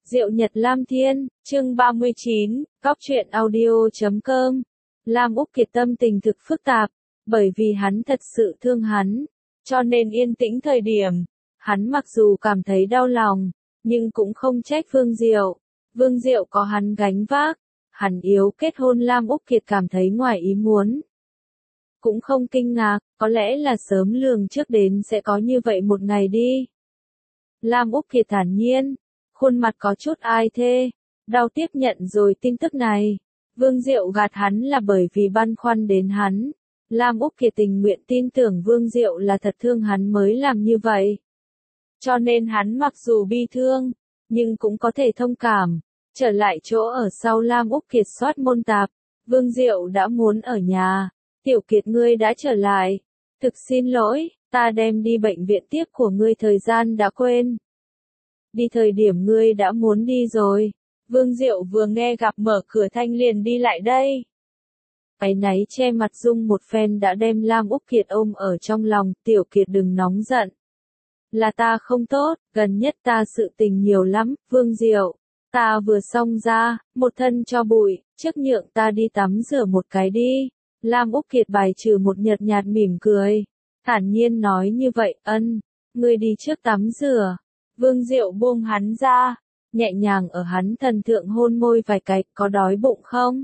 Diệu Nhật Lam Thiên, chương 39, Cóc truyện audio.com. Lam Úc Kiệt tâm tình thực phức tạp, bởi vì hắn thật sự thương hắn, cho nên yên tĩnh thời điểm. Hắn mặc dù cảm thấy đau lòng, nhưng cũng không trách Vương Diệu. Vương Diệu có hắn gánh vác, hắn yếu kết hôn Lam Úc Kiệt cảm thấy ngoài ý muốn. Cũng không kinh ngạc, có lẽ là sớm lường trước đến sẽ có như vậy một ngày đi. Lam Úc Kiệt thản nhiên, khuôn mặt có chút ai thê, đau tiếp nhận rồi tin tức này. Vương Diệu gạt hắn là bởi vì băn khoăn đến hắn. Lam Úc Kiệt tình nguyện tin tưởng Vương Diệu là thật thương hắn mới làm như vậy. Cho nên hắn mặc dù bi thương, nhưng cũng có thể thông cảm. Trở lại chỗ ở sau Lam Úc Kiệt soát môn tạp, Vương Diệu đã muốn ở nhà. Tiểu Kiệt ngươi đã trở lại. Thực xin lỗi, ta đem đi bệnh viện tiếp của ngươi thời gian đã quên. Đi thời điểm ngươi đã muốn đi rồi. Vương Diệu vừa nghe gặp mở cửa thanh liền đi lại đây. Áy náy che mặt Dung một phen đã đem Lam Úc Kiệt ôm ở trong lòng. Tiểu Kiệt đừng nóng giận. Là ta không tốt, gần nhất ta sự tình nhiều lắm, Vương Diệu. Ta vừa xong ra, một thân cho bụi, trước nhượng ta đi tắm rửa một cái đi. Lam Úc Kiệt bài trừ một nhợt nhạt mỉm cười. Thản nhiên nói như vậy, ngươi đi trước tắm rửa. Vương Diệu buông hắn ra, nhẹ nhàng ở hắn thần thượng hôn môi vài cái, có đói bụng không?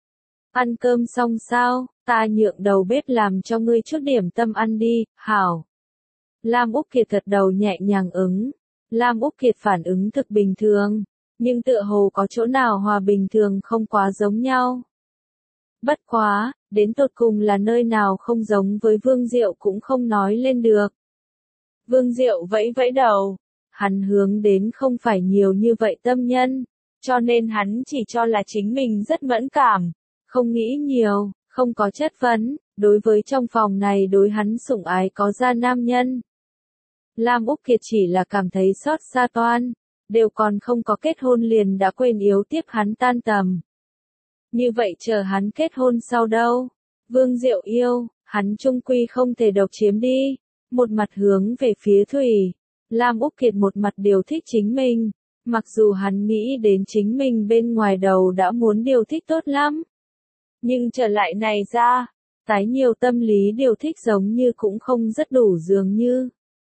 Ăn cơm xong sao, ta nhượng đầu bếp làm cho ngươi chút điểm tâm ăn đi, hảo. Lam Úc Kiệt gật đầu nhẹ nhàng ứng. Lam Úc Kiệt phản ứng thực bình thường, nhưng tựa hồ có chỗ nào hòa bình thường không quá giống nhau. Bất quá, đến tột cùng là nơi nào không giống với Vương Diệu cũng không nói lên được. Vương Diệu vẫy vẫy đầu. Hắn hướng đến không phải nhiều như vậy tâm nhân, cho nên hắn chỉ cho là chính mình rất mẫn cảm, không nghĩ nhiều, không có chất vấn, đối với trong phòng này đối hắn sủng ái có ra nam nhân. Lam Úc Kiệt chỉ là cảm thấy xót xa toan, đều còn không có kết hôn liền đã quên yếu tiếp hắn tan tầm. Như vậy chờ hắn kết hôn sau đâu? Vương Diệu yêu, hắn chung quy không thể độc chiếm đi, một mặt hướng về phía Thủy. Lam Úc Kiệt một mặt điều thích chính mình, mặc dù hắn nghĩ đến chính mình bên ngoài đầu đã muốn điều thích tốt lắm. Nhưng trở lại này ra, tái nhiều tâm lý điều thích giống như cũng không rất đủ dường như.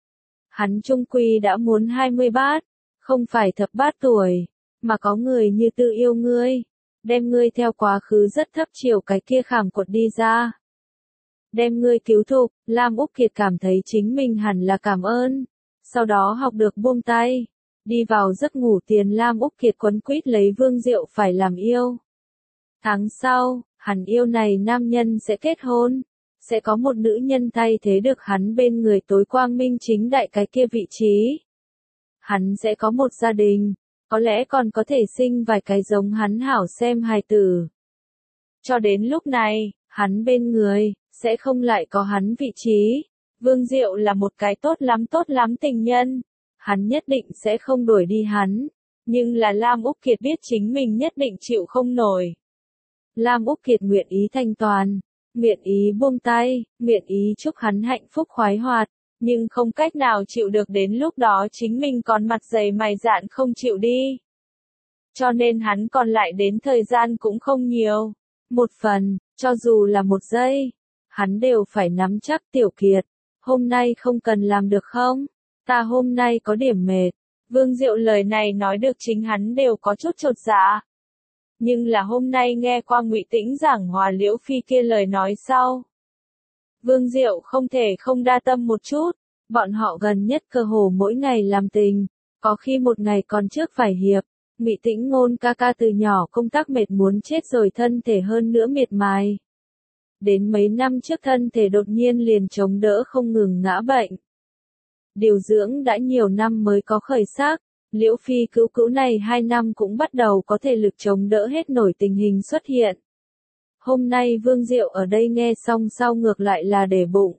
Hắn chung quy đã muốn 20 bát, không phải thập bát tuổi, mà có người như tự yêu ngươi, đem ngươi theo quá khứ rất thấp chiều cái kia khảm cột đi ra. Đem ngươi cứu thục, Lam Úc Kiệt cảm thấy chính mình hẳn là cảm ơn. Sau đó học được buông tay, đi vào giấc ngủ tiền Lam Úc Kiệt quấn quýt lấy Vương Diệu phải làm yêu. Tháng sau, hắn yêu này nam nhân sẽ kết hôn, sẽ có một nữ nhân thay thế được hắn bên người tối quang minh chính đại cái kia vị trí. Hắn sẽ có một gia đình, có lẽ còn có thể sinh vài cái giống hắn hảo xem hài tử. Cho đến lúc này, hắn bên người, sẽ không lại có hắn vị trí. Vương Diệu là một cái tốt lắm tình nhân, hắn nhất định sẽ không đuổi đi hắn, nhưng là Lam Úc Kiệt biết chính mình nhất định chịu không nổi. Lam Úc Kiệt nguyện ý thanh toàn, nguyện ý buông tay, nguyện ý chúc hắn hạnh phúc khoái hoạt, nhưng không cách nào chịu được đến lúc đó chính mình còn mặt dày mày dạn không chịu đi. Cho nên hắn còn lại đến thời gian cũng không nhiều, một phần, cho dù là một giây, hắn đều phải nắm chắc. Tiểu Kiệt. Hôm nay không cần làm được không? Ta hôm nay có điểm mệt. Vương Diệu lời này nói được chính hắn đều có chút chột dạ. Nhưng là hôm nay nghe qua Ngụy Tĩnh giảng hòa Liễu Phi kia lời nói sau. Vương Diệu không thể không đa tâm một chút. Bọn họ gần nhất cơ hồ mỗi ngày làm tình, có khi một ngày còn trước vài hiệp. Ngụy Tĩnh ngôn ca ca từ nhỏ công tác mệt muốn chết rồi thân thể hơn nữa miệt mài. Đến mấy năm trước thân thể đột nhiên liền chống đỡ không ngừng ngã bệnh. Điều dưỡng đã nhiều năm mới có khởi sắc, Liễu Phi cứu cứu này 2 năm cũng bắt đầu có thể lực chống đỡ hết nổi tình hình xuất hiện. Hôm nay Vương Diệu ở đây nghe xong sau ngược lại là để bụng.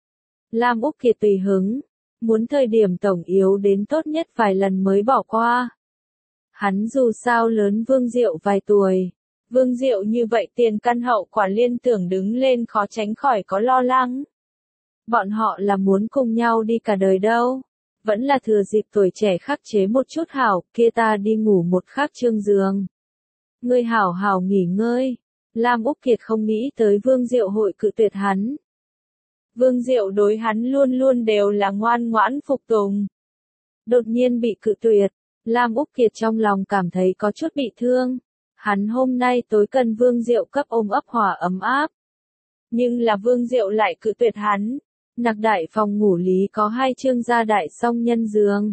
Lam Úc Kiệt tùy hứng, muốn thời điểm tổng yếu đến tốt nhất vài lần mới bỏ qua. Hắn dù sao lớn Vương Diệu vài tuổi. Vương Diệu như vậy tiền căn hậu quả liên tưởng đứng lên khó tránh khỏi có lo lắng. Bọn họ là muốn cùng nhau đi cả đời đâu. Vẫn là thừa dịp tuổi trẻ khắc chế một chút hảo, kia ta đi ngủ một khắc trương giường. Ngươi hảo hảo nghỉ ngơi. Lam Úc Kiệt không nghĩ tới Vương Diệu hội cự tuyệt hắn. Vương Diệu đối hắn luôn luôn đều là ngoan ngoãn phục tùng. Đột nhiên bị cự tuyệt, Lam Úc Kiệt trong lòng cảm thấy có chút bị thương. Hắn hôm nay tối cần Vương Diệu cấp ôm ấp hòa ấm áp. Nhưng là Vương Diệu lại cự tuyệt hắn. Nặc đại phòng ngủ lý có 2 trương gia đại song nhân giường.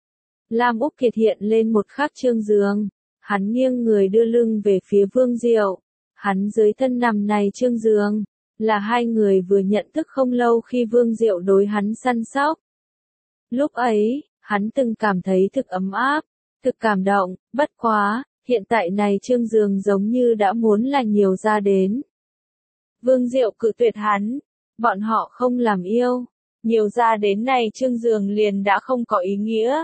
Lam Úc Kiệt hiện lên một khắc trương giường. Hắn nghiêng người đưa lưng về phía Vương Diệu. Hắn dưới thân nằm này trương giường. Là 2 người vừa nhận thức không lâu khi Vương Diệu đối hắn săn sóc. Lúc ấy, hắn từng cảm thấy thực ấm áp, thực cảm động, bất quá, hiện tại này trương giường giống như đã muốn là nhiều ra đến. Vương Diệu cự tuyệt hắn, bọn họ không làm yêu, nhiều ra đến này trương giường liền đã không có ý nghĩa.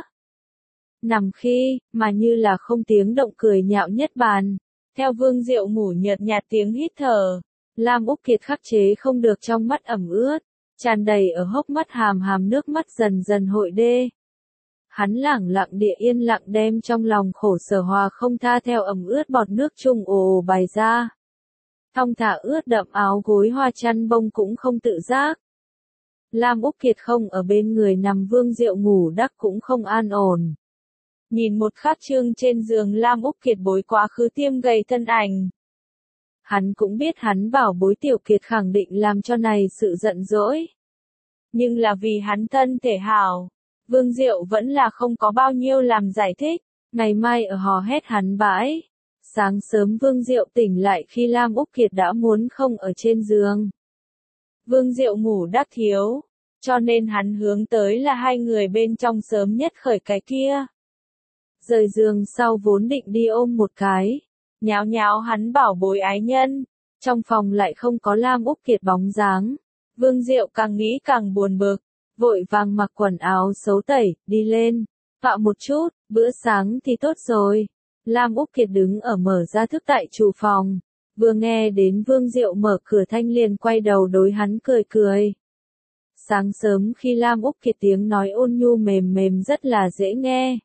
Nằm khi, mà như là không tiếng động cười nhạo nhất bàn, theo Vương Diệu ngủ nhợt nhạt tiếng hít thở, Lam Úc Kiệt khắc chế không được trong mắt ẩm ướt, tràn đầy ở hốc mắt hàm nước mắt dần dần hội đê. Hắn lẳng lặng địa yên lặng đem trong lòng khổ sở hòa không tha theo ẩm ướt bọt nước chung ồ bài ra. Thong thả ướt đậm áo gối hoa chăn bông cũng không tự giác. Lam Úc Kiệt không ở bên người nằm Vương Diệu ngủ đắc cũng không an ổn. Nhìn một khắc trương trên giường Lam Úc Kiệt bối quá khứ tiêm gầy thân ảnh. Hắn cũng biết hắn bảo bối Tiểu Kiệt khẳng định làm cho này sự giận dỗi. Nhưng là vì hắn thân thể hảo, Vương Diệu vẫn là không có bao nhiêu làm giải thích, ngày mai ở hò hét hắn bãi. Sáng sớm Vương Diệu tỉnh lại khi Lam Úc Kiệt đã muốn không ở trên giường. Vương Diệu ngủ đắc thiếu, cho nên hắn hướng tới là 2 người bên trong sớm nhất khởi cái kia. Rời giường sau vốn định đi ôm một cái, nháo nháo hắn bảo bối ái nhân, trong phòng lại không có Lam Úc Kiệt bóng dáng. Vương Diệu càng nghĩ càng buồn bực, vội vàng mặc quần áo xấu tẩy, đi lên, vạo một chút, bữa sáng thì tốt rồi. Lam Úc Kiệt đứng ở mở ra thức tại chủ phòng, vừa nghe đến Vương Diệu mở cửa thanh liền quay đầu đối hắn cười cười. Sáng sớm khi Lam Úc Kiệt tiếng nói ôn nhu mềm mềm rất là dễ nghe.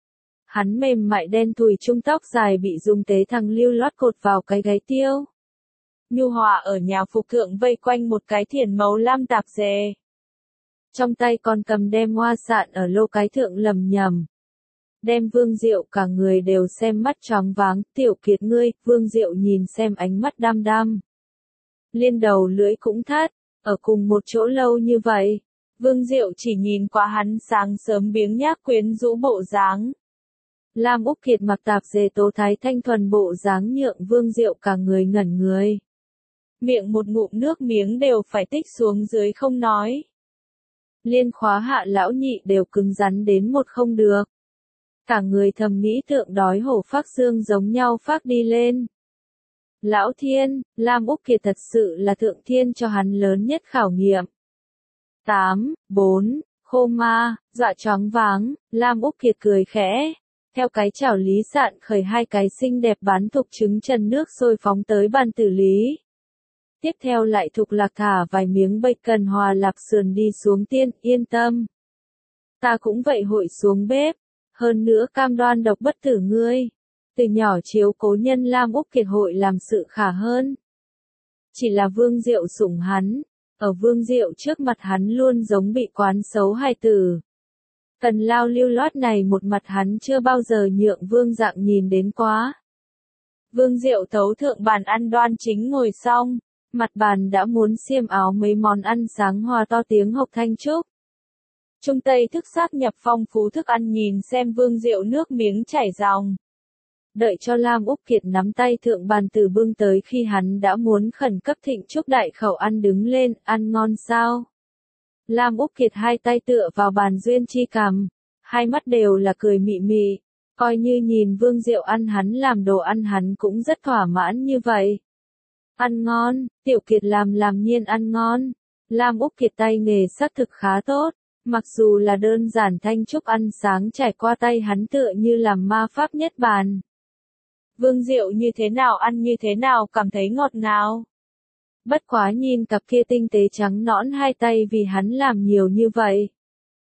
Hắn mềm mại đen thùi trung tóc dài bị dùng tế thằng lưu loát cột vào cái gáy tiêu. Nhu hòa ở nhà phục thượng vây quanh một cái thiển màu lam tạp dề. Trong tay còn cầm đem hoa sạn ở lô cái thượng lầm nhầm. Đem Vương Diệu cả người đều xem mắt choáng váng, Tiểu Kiệt ngươi, Vương Diệu nhìn xem ánh mắt đăm đăm. Liên đầu lưỡi cũng thắt, ở cùng một chỗ lâu như vậy. Vương Diệu chỉ nhìn qua hắn sáng sớm biếng nhác quyến rũ bộ dáng. Lam Úc Kiệt mặc tạp dề tố thái thanh thuần bộ dáng nhượng Vương Diệu cả người ngẩn người. Miệng một ngụm nước miếng đều phải tích xuống dưới không nói. Liên khóa hạ lão nhị đều cứng rắn đến một không được. Cả người thầm nghĩ tượng đói hổ phác xương giống nhau phác đi lên. Lão Thiên, Lam Úc Kiệt thật sự là thượng thiên cho hắn lớn nhất khảo nghiệm. 4, khô ma, dọa choáng váng, Lam Úc Kiệt cười khẽ. Theo cái chảo lý sạn khởi 2 cái xinh đẹp bán thục trứng trần nước sôi phóng tới bàn tử lý. Tiếp theo lại thục lạc thả vài miếng bacon hòa lạp sườn đi xuống tiên, yên tâm. Ta cũng vậy hội xuống bếp, hơn nữa cam đoan độc bất tử ngươi. Từ nhỏ chiếu cố nhân Lam Úc Kiệt hội làm sự khả hơn. Chỉ là Vương Diệu sủng hắn, ở Vương Diệu trước mặt hắn luôn giống bị quán xấu hài tử. Cần lao lưu loát này một mặt hắn chưa bao giờ nhượng Vương Dạng nhìn đến quá. Vương Diệu tấu thượng bàn ăn đoan chính ngồi xong, mặt bàn đã muốn xiêm áo mấy món ăn sáng hòa to tiếng hộc thanh trúc. Trung Tây thức sát nhập phong phú thức ăn nhìn xem Vương Diệu nước miếng chảy ròng. Đợi cho Lam Úc Kiệt nắm tay thượng bàn từ bưng tới khi hắn đã muốn khẩn cấp thịnh chúc đại khẩu ăn đứng lên, ăn ngon sao? Lam Úc Kiệt 2 tay tựa vào bàn duyên chi cằm, 2 mắt đều là cười mị mị, coi như nhìn Vương Diệu ăn hắn làm đồ ăn hắn cũng rất thỏa mãn như vậy. Ăn ngon, Tiểu Kiệt làm nhiên ăn ngon. Lam Úc Kiệt tay nghề xác thực khá tốt, mặc dù là đơn giản thanh trúc ăn sáng trải qua tay hắn tựa như làm ma pháp nhất bàn. Vương Diệu như thế nào ăn như thế nào cảm thấy ngọt ngào. Bất quá nhìn cặp kia tinh tế trắng nõn 2 tay vì hắn làm nhiều như vậy.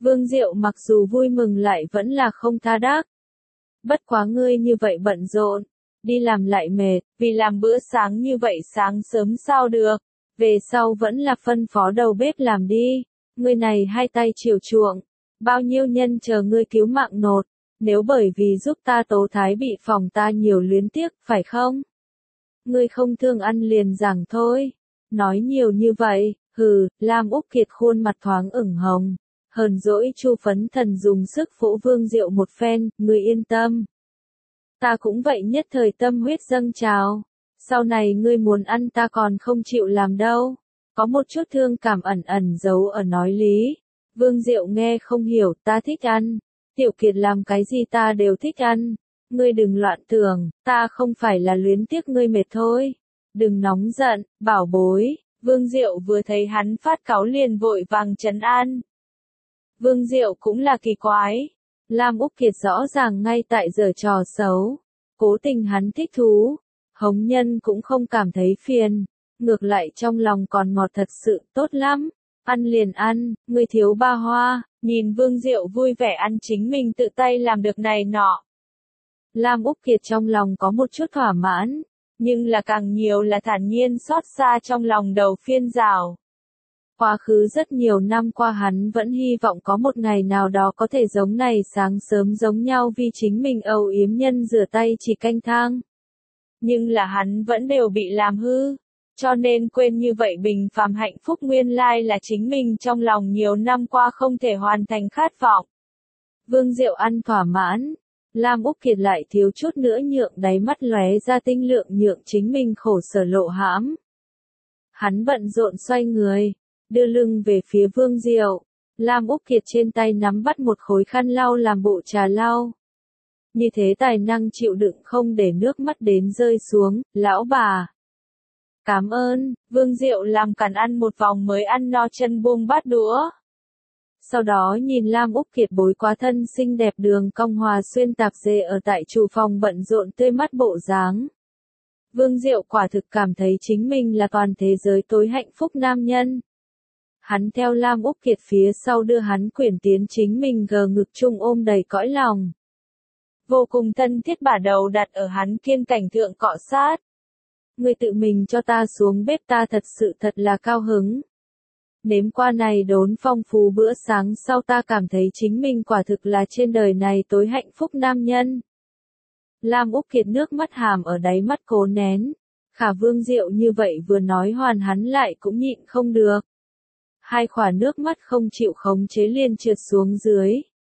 Vương Diệu mặc dù vui mừng lại vẫn là không tha đắc. Bất quá ngươi như vậy bận rộn, đi làm lại mệt, vì làm bữa sáng như vậy sáng sớm sao được, về sau vẫn là phân phó đầu bếp làm đi, ngươi này hai tay chiều chuộng, bao nhiêu nhân chờ ngươi cứu mạng nột, nếu bởi vì giúp ta tố thái bị phòng ta nhiều luyến tiếc, phải không? Ngươi không thương ăn liền giảng thôi, nói nhiều như vậy, hừ, Lam Úc Kiệt khuôn mặt thoáng ửng hồng. Hờn dỗi Chu Phấn Thần dùng sức vỗ Vương Diệu một phen, ngươi yên tâm. Ta cũng vậy nhất thời tâm huyết dâng trào. Sau này ngươi muốn ăn ta còn không chịu làm đâu. Có một chút thương cảm ẩn ẩn giấu ở nói lý. Vương Diệu nghe không hiểu, ta thích ăn. Tiểu Kiệt làm cái gì ta đều thích ăn. Ngươi đừng loạn tưởng, ta không phải là luyến tiếc ngươi mệt thôi. Đừng nóng giận, bảo bối. Vương Diệu vừa thấy hắn phát cáu liền vội vàng trấn an. Vương Diệu cũng là kỳ quái. Lam Úc Kiệt rõ ràng ngay tại giở trò xấu. Cố tình hắn thích thú. Hống Nhân cũng không cảm thấy phiền. Ngược lại trong lòng còn ngọt thật sự tốt lắm. Ăn liền ăn, ngươi thiếu ba hoa. Nhìn Vương Diệu vui vẻ ăn chính mình tự tay làm được này nọ. Lam Úc Kiệt trong lòng có một chút thỏa mãn. Nhưng là càng nhiều là thản nhiên xót xa trong lòng đầu phiên rào. Quá khứ rất nhiều năm qua hắn vẫn hy vọng có một ngày nào đó có thể giống này sáng sớm giống nhau vì chính mình âu yếm nhân rửa tay chỉ canh thang. Nhưng là hắn vẫn đều bị làm hư, cho nên quên như vậy bình phàm hạnh phúc nguyên lai là chính mình trong lòng nhiều năm qua không thể hoàn thành khát vọng. Vương Diệu ăn thỏa mãn, Lam Úc Kiệt lại thiếu chút nữa nhượng đáy mắt lóe ra tinh lượng nhượng chính mình khổ sở lộ hãm. Hắn bận rộn xoay người. Đưa lưng về phía Vương Diệu, Lam Úc Kiệt trên tay nắm bắt một khối khăn lau làm bộ trà lau. Như thế tài năng chịu đựng không để nước mắt đến rơi xuống, lão bà. Cảm ơn, Vương Diệu làm càn ăn một vòng mới ăn no chân buông bát đũa. Sau đó nhìn Lam Úc Kiệt bối quá thân xinh đẹp đường cong hòa xuyên tạp dề ở tại trụ phòng bận rộn tươi mắt bộ dáng. Vương Diệu quả thực cảm thấy chính mình là toàn thế giới tối hạnh phúc nam nhân. Hắn theo Lam Úc Kiệt phía sau đưa hắn quyển tiến chính mình gờ ngực chung ôm đầy cõi lòng. Vô cùng thân thiết bả đầu đặt ở hắn kiên cảnh thượng cọ sát. Ngươi tự mình cho ta xuống bếp ta thật sự thật là cao hứng. Nếm qua này đốn phong phú bữa sáng sau ta cảm thấy chính mình quả thực là trên đời này tối hạnh phúc nam nhân. Lam Úc Kiệt nước mắt hàm ở đáy mắt cố nén. Khả Vương Diệu như vậy vừa nói hoàn hắn lại cũng nhịn không được. Hai khỏa nước mắt không chịu khống chế liền trượt xuống dưới.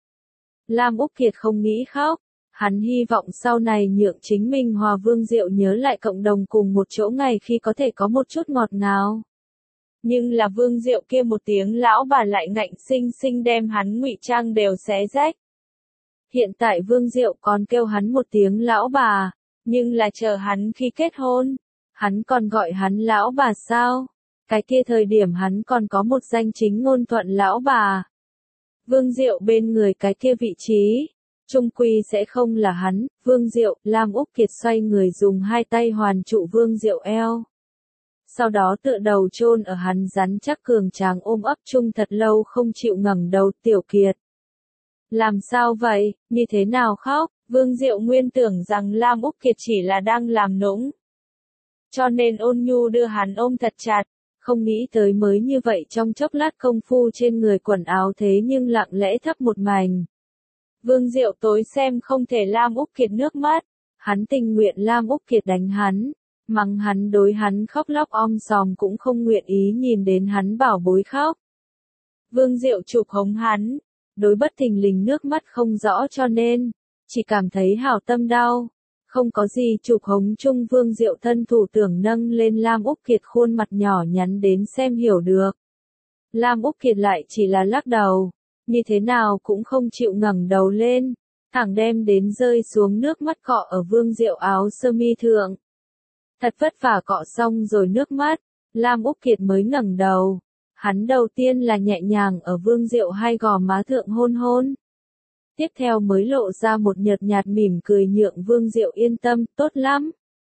Lam Úc Kiệt không nghĩ khóc, hắn hy vọng sau này nhượng chính mình hòa Vương Diệu nhớ lại cộng đồng cùng một chỗ ngày khi có thể có một chút ngọt ngào. Nhưng là Vương Diệu kia một tiếng lão bà lại ngạnh sinh sinh đem hắn ngụy trang đều xé rách. Hiện tại Vương Diệu còn kêu hắn một tiếng lão bà, nhưng là chờ hắn khi kết hôn, hắn còn gọi hắn lão bà sao? Cái kia thời điểm hắn còn có một danh chính ngôn thuận lão bà. Vương Diệu bên người cái kia vị trí, trung quy sẽ không là hắn, Vương Diệu, Lam Úc Kiệt xoay người dùng hai tay hoàn trụ Vương Diệu eo. Sau đó tựa đầu chôn ở hắn rắn chắc cường tráng ôm ấp chung thật lâu không chịu ngẩng đầu Tiểu Kiệt. Làm sao vậy, như thế nào khóc, Vương Diệu nguyên tưởng rằng Lam Úc Kiệt chỉ là đang làm nũng. Cho nên ôn nhu đưa hắn ôm thật chặt. Không nghĩ tới mới như vậy trong chốc lát công phu trên người quần áo thế nhưng lặng lẽ thấp một mảnh. Vương Diệu tối xem không thể Lam Úc Kiệt nước mắt, hắn tình nguyện Lam Úc Kiệt đánh hắn, mắng hắn đối hắn khóc lóc om sòm cũng không nguyện ý nhìn đến hắn bảo bối khóc. Vương Diệu chụp hống hắn, đối bất thình lình nước mắt không rõ cho nên, chỉ cảm thấy hảo tâm đau. Không có gì chụp hống chung Vương Diệu thân thủ tưởng nâng lên Lam Úc Kiệt khuôn mặt nhỏ nhắn đến xem hiểu được. Lam Úc Kiệt lại chỉ là lắc đầu, như thế nào cũng không chịu ngẩng đầu lên, thẳng đem đến rơi xuống nước mắt cọ ở Vương Diệu áo sơ mi thượng. Thật vất vả cọ xong rồi nước mắt, Lam Úc Kiệt mới ngẩng đầu, hắn đầu tiên là nhẹ nhàng ở Vương Diệu hai gò má thượng hôn hôn. Tiếp theo mới lộ ra một nhợt nhạt mỉm cười nhượng Vương Diệu yên tâm, tốt lắm.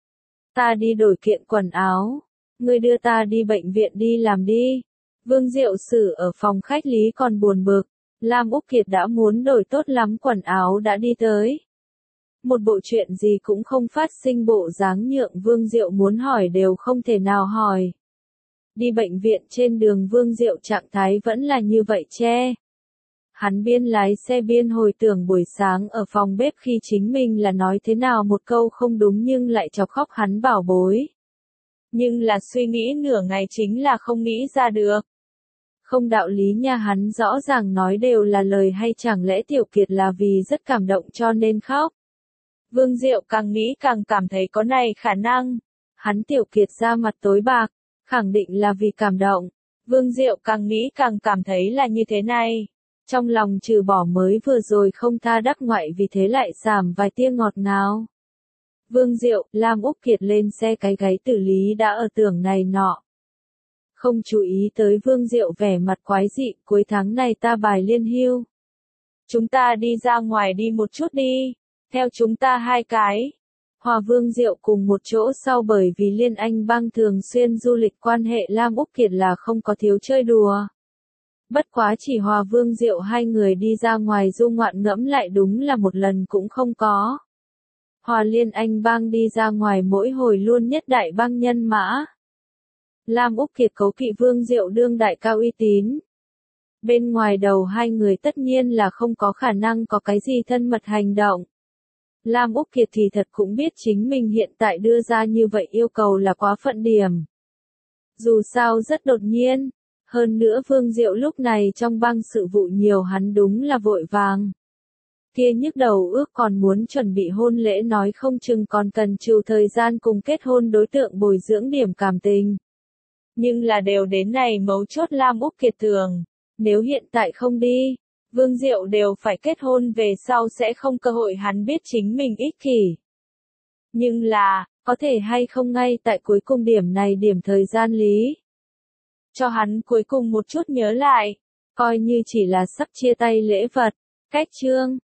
Ta đi đổi kiện quần áo, ngươi đưa ta đi bệnh viện đi làm đi. Vương Diệu xử ở phòng khách lý còn buồn bực, Lam Úc Kiệt đã muốn đổi tốt lắm quần áo đã đi tới. Một bộ chuyện gì cũng không phát sinh, bộ dáng nhượng Vương Diệu muốn hỏi đều không thể nào hỏi. Đi bệnh viện trên đường Vương Diệu trạng thái vẫn là như vậy che. Hắn biên lái xe biên hồi tưởng buổi sáng ở phòng bếp khi chính mình là nói thế nào một câu không đúng nhưng lại chọc khóc hắn bảo bối. Nhưng là suy nghĩ nửa ngày chính là không nghĩ ra được. Không đạo lý nha, hắn rõ ràng nói đều là lời hay, chẳng lẽ Tiểu Kiệt là vì rất cảm động cho nên khóc. Vương Diệu càng nghĩ càng cảm thấy có này khả năng. Hắn Tiểu Kiệt da mặt tối bạc, khẳng định là vì cảm động. Vương Diệu càng nghĩ càng cảm thấy là như thế này. Trong lòng trừ bỏ mới vừa rồi không tha đắc ngoại vì thế lại giảm vài tia ngọt ngào. Vương Diệu, Lam Úc Kiệt lên xe cái gáy Tử Lý đã ở tưởng này nọ. Không chú ý tới Vương Diệu vẻ mặt quái dị, cuối tháng này ta bài liên hưu. Chúng ta đi ra ngoài đi một chút đi, theo chúng ta hai cái. Hòa Vương Diệu cùng một chỗ sau, bởi vì Liên Anh Bang thường xuyên du lịch, quan hệ Lam Úc Kiệt là không có thiếu chơi đùa. Bất quá chỉ Hòa Vương Diệu hai người đi ra ngoài du ngoạn ngẫm lại đúng là một lần cũng không có. Hòa Liên Anh Bang đi ra ngoài mỗi hồi luôn nhất đại bang nhân mã. Lam Úc Kiệt cấu kỵ Vương Diệu đương đại cao uy tín. Bên ngoài đầu hai người tất nhiên là không có khả năng có cái gì thân mật hành động. Lam Úc Kiệt thì thật cũng biết chính mình hiện tại đưa ra như vậy yêu cầu là quá phận điểm. Dù sao rất đột nhiên. Hơn nữa Vương Diệu lúc này trong bang sự vụ nhiều, hắn đúng là vội vàng. Kia nhức đầu ước còn muốn chuẩn bị hôn lễ, nói không chừng còn cần trừ thời gian cùng kết hôn đối tượng bồi dưỡng điểm cảm tình. Nhưng là đều đến này mấu chốt, Lam Úc Kiệt tưởng, nếu hiện tại không đi, Vương Diệu đều phải kết hôn về sau sẽ không cơ hội, hắn biết chính mình ích kỷ. Nhưng là, có thể hay không ngay tại cuối cùng điểm này điểm thời gian lý. Cho hắn cuối cùng một chút nhớ lại, coi như chỉ là sắp chia tay lễ vật, cách chương.